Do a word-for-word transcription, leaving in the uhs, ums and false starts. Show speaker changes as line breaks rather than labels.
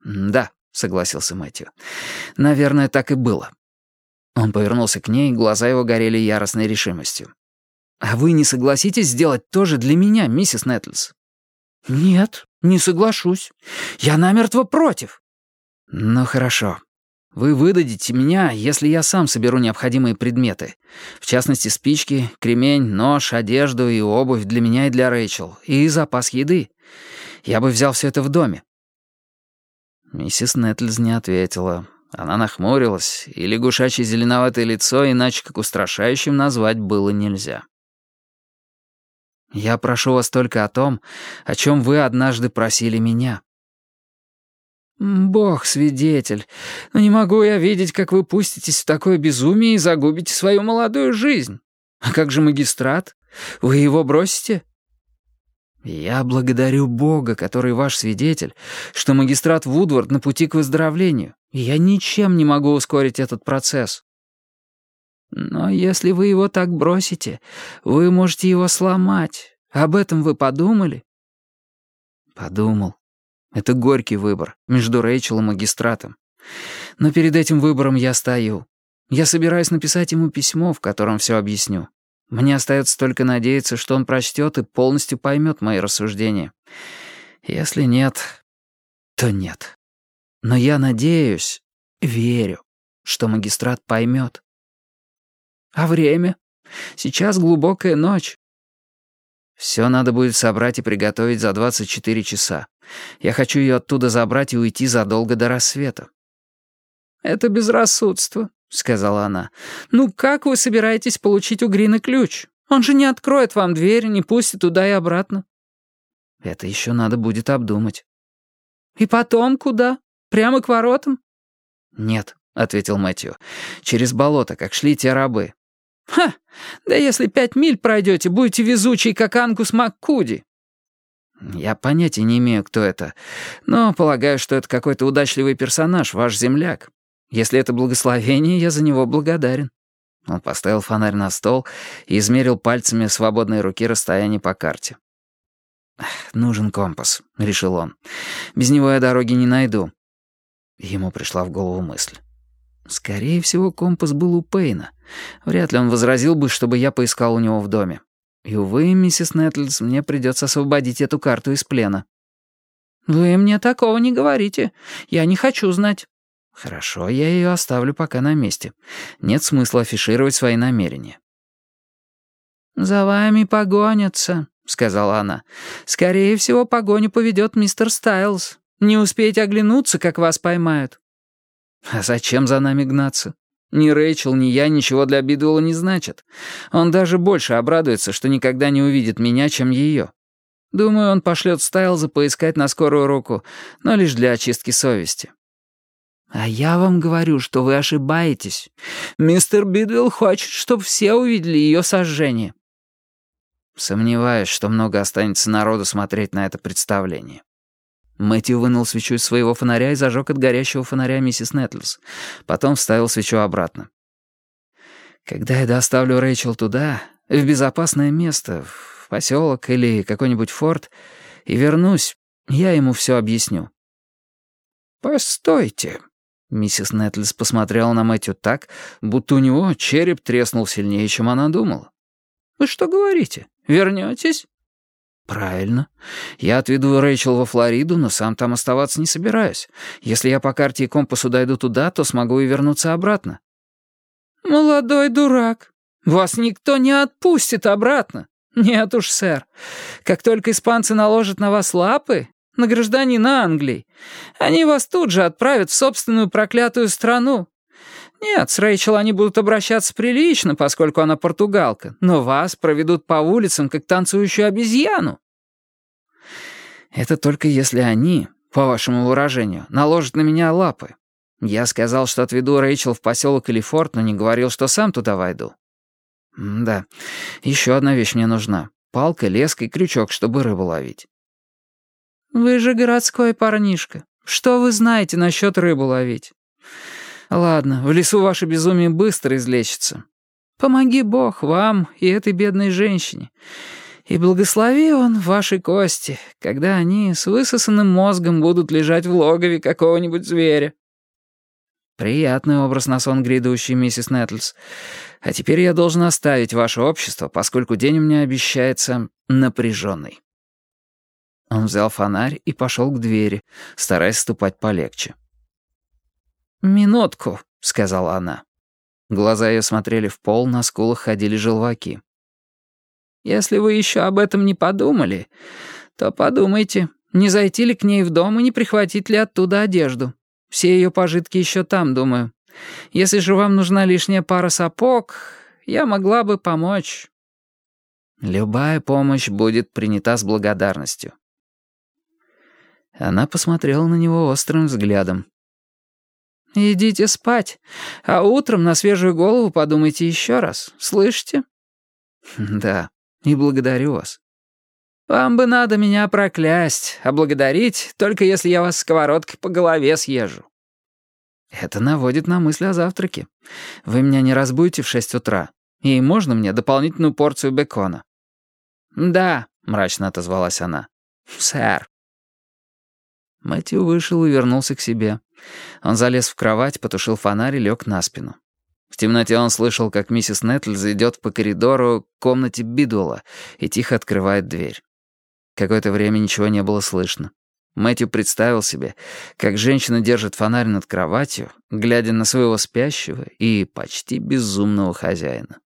«Да», — согласился Мэтью. «Наверное, так и было». Он повернулся к ней, глаза его горели яростной решимостью. «А вы не согласитесь сделать то же для меня, миссис Нетлс?» «Нет, не соглашусь. Я намертво против». «Ну хорошо. Вы выдадите меня, если я сам соберу необходимые предметы. В частности, спички, кремень, нож, одежду и обувь для меня и для Рэйчел, и запас еды. Я бы взял все это в доме». Миссис Нетлс не ответила. Она нахмурилась, и лягушачье зеленоватое лицо иначе как устрашающим назвать было нельзя. «Я прошу вас только о том, о чем вы однажды просили меня». «Бог свидетель, но не могу я видеть, как вы пуститесь в такое безумие и загубите свою молодую жизнь. А как же магистрат? Вы его бросите?» «Я благодарю Бога, который ваш свидетель, что магистрат Вудвард на пути к выздоровлению, и я ничем не могу ускорить этот процесс». «Но если вы его так бросите, вы можете его сломать. Об этом вы подумали?» «Подумал. Это горький выбор между Рэйчел и магистратом. Но перед этим выбором я стою. Я собираюсь написать ему письмо, в котором все объясню. Мне остается только надеяться, что он прочтет и полностью поймет мои рассуждения. Если нет, то нет. Но я надеюсь, верю, что магистрат поймет. А время? Сейчас глубокая ночь. Все надо будет собрать и приготовить за двадцать четыре часа. Я хочу ее оттуда забрать и уйти задолго до рассвета». «Это безрассудство», — сказала она. «Ну как вы собираетесь получить у Грина ключ? Он же не откроет вам дверь, не пустит туда и обратно». «Это еще надо будет обдумать». «И потом куда? Прямо к воротам?» «Нет», — ответил Мэтью. «Через болото, как шли те рабы». «Ха! Да если пять миль пройдете, будете везучий, как Ангус МакКуди». «Я понятия не имею, кто это, но полагаю, что это какой-то удачливый персонаж, ваш земляк. Если это благословение, я за него благодарен». Он поставил фонарь на стол и измерил пальцами свободной руки расстояние по карте. «Нужен компас», — решил он. «Без него я дороги не найду». Ему пришла в голову мысль. Скорее всего, компас был у Пейна. Вряд ли он возразил бы, чтобы я поискал у него в доме. И, увы, миссис Нетлс, мне придется освободить эту карту из плена». «Вы мне такого не говорите. Я не хочу знать». «Хорошо, я ее оставлю пока на месте. Нет смысла афишировать свои намерения». «За вами погонятся», — сказала она. «Скорее всего, погоню поведет мистер Стайлз. Не успеете оглянуться, как вас поймают». «А зачем за нами гнаться? Ни Рэйчел, ни я ничего для Бидуэлла не значат. Он даже больше обрадуется, что никогда не увидит меня, чем ее. Думаю, он пошлет Стайлза поискать на скорую руку, но лишь для очистки совести». «А я вам говорю, что вы ошибаетесь. Мистер Бидуэлл хочет, чтобы все увидели ее сожжение». «Сомневаюсь, что много останется народу смотреть на это представление». Мэтью вынул свечу из своего фонаря и зажег от горящего фонаря миссис Нетлс. Потом вставил свечу обратно. «Когда я доставлю Рэйчел туда, в безопасное место, в поселок или какой-нибудь форт, и вернусь, я ему все объясню». «Постойте». Миссис Нетлс посмотрела на Мэтью так, будто у него череп треснул сильнее, чем она думала. «Вы что говорите? Вернетесь?» «Правильно. Я отведу Рэйчел во Флориду, но сам там оставаться не собираюсь. Если я по карте и компасу дойду туда, то смогу и вернуться обратно». «Молодой дурак. Вас никто не отпустит обратно. Нет уж, сэр. Как только испанцы наложат на вас лапы, на гражданина Англии, они вас тут же отправят в собственную проклятую страну. Нет, с Рэйчел они будут обращаться прилично, поскольку она португалка, но вас проведут по улицам, как танцующую обезьяну». «Это только если они, по вашему выражению, наложат на меня лапы. Я сказал, что отведу Рэйчел в поселок или форт, но не говорил, что сам туда войду». «Да, еще одна вещь мне нужна. Палка, леска и крючок, чтобы рыбу ловить». «Вы же городской парнишка. Что вы знаете насчет рыбу ловить?» «Ладно, в лесу ваше безумие быстро излечится. Помоги Бог вам и этой бедной женщине. И благослови он ваши кости, когда они с высосанным мозгом будут лежать в логове какого-нибудь зверя. Приятный образ на сон грядущий, миссис Нетлс. А теперь я должен оставить ваше общество, поскольку день у меня обещается напряженный. Он взял фонарь и пошел к двери, стараясь ступать полегче. «Минутку», — сказала она. Глаза ее смотрели в пол, на скулах ходили желваки. «Если вы еще об этом не подумали, то подумайте, не зайти ли к ней в дом и не прихватить ли оттуда одежду. Все ее пожитки еще там, думаю. Если же вам нужна лишняя пара сапог, я могла бы помочь». Любая помощь будет принята с благодарностью. Она посмотрела на него острым взглядом. «Идите спать, а утром на свежую голову подумайте еще раз, слышите?» «Да, и благодарю вас». «Вам бы надо меня проклясть, а благодарить, только если я вас сковородкой по голове съезжу». «Это наводит на мысль о завтраке. Вы меня не разбудите в шесть утра, и можно мне дополнительную порцию бекона?» «Да», — мрачно отозвалась она. «Сэр». Мэтью вышел и вернулся к себе. Он залез в кровать, потушил фонарь и лег на спину. В темноте он слышал, как миссис Нетлз идет по коридору к комнате Бидуэлла и тихо открывает дверь. Какое-то время ничего не было слышно. Мэтью представил себе, как женщина держит фонарь над кроватью, глядя на своего спящего и почти безумного хозяина.